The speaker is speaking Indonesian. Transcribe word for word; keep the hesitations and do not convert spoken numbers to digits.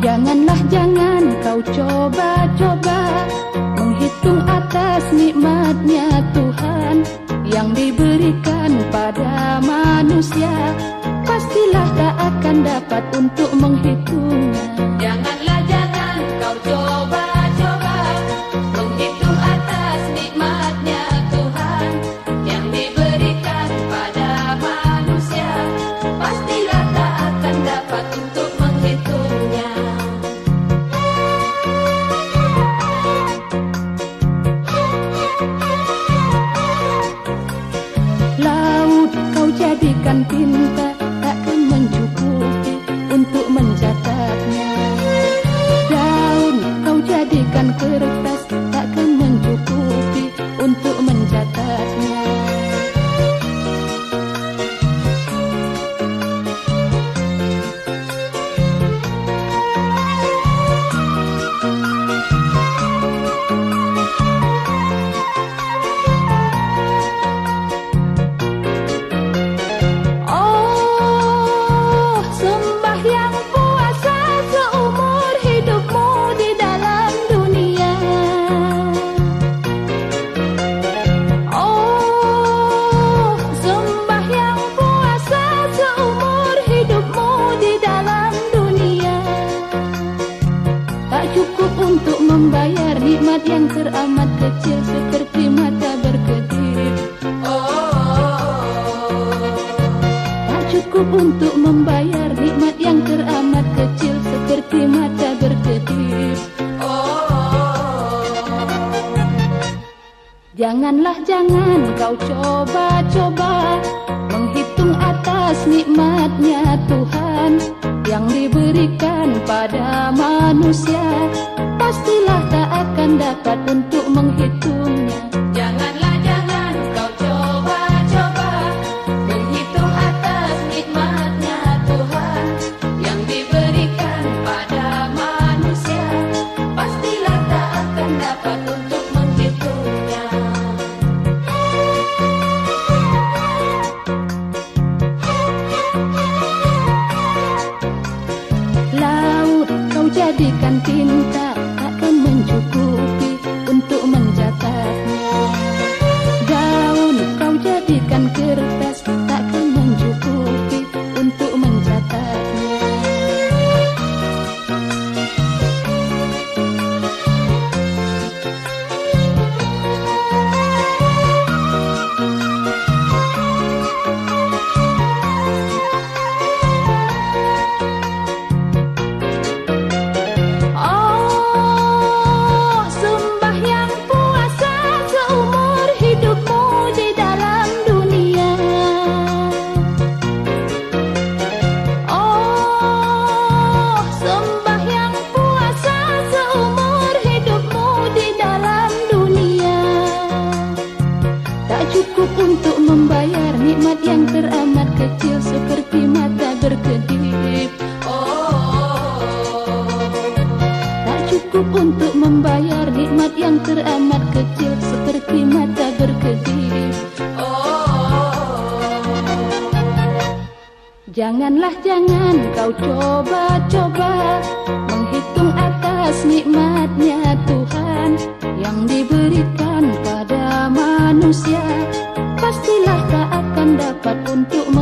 Janganlah jangan kau coba-coba menghitung atas nikmatnya Tuhan yang diberikan pada manusia. Pastilah tak akan dapat untuk menghitungnya. Janganlah jangan kau coba-coba menghitung atas nikmatnya Tuhan yang diberikan pada manusia. Pastilah tak akan dapat untuk menghitungnya. Laut kau jadikan tinta, takkan mencukupi untuk mencatatnya. Daun kau jadikan kertas, takkan mencukupi untuk mencatatnya. Untuk membayar nikmat yang teramat kecil seperti mata berkedip. Tak cukup untuk membayar nikmat yang teramat kecil seperti mata berkedip. Janganlah jangan kau coba-coba menghitung atas nikmatnya Tuhan yang diberikan pada manusia. Pastilah tak akan dapat untuk menghitungnya. Janganlah jangan kau coba-coba menghitung atas nikmatnya Tuhan yang diberikan pada manusia. Pastilah tak akan dapat untuk menghitungnya. Laut kau jadikan tinta, takkan mencukupi untuk mencatatnya. Daun kau jadikan kertas, takkan mencukupi untuk mencatatnya. Cukup untuk membayar nikmat yang teramat kecil seperti mata berkedip. Tak cukup untuk membayar nikmat yang teramat kecil seperti mata berkedip. Janganlah jangan kau coba-coba menghitung atas nikmatnya Tuhan yang diberikan pada manusia. Pastilah tak akan dapat untuk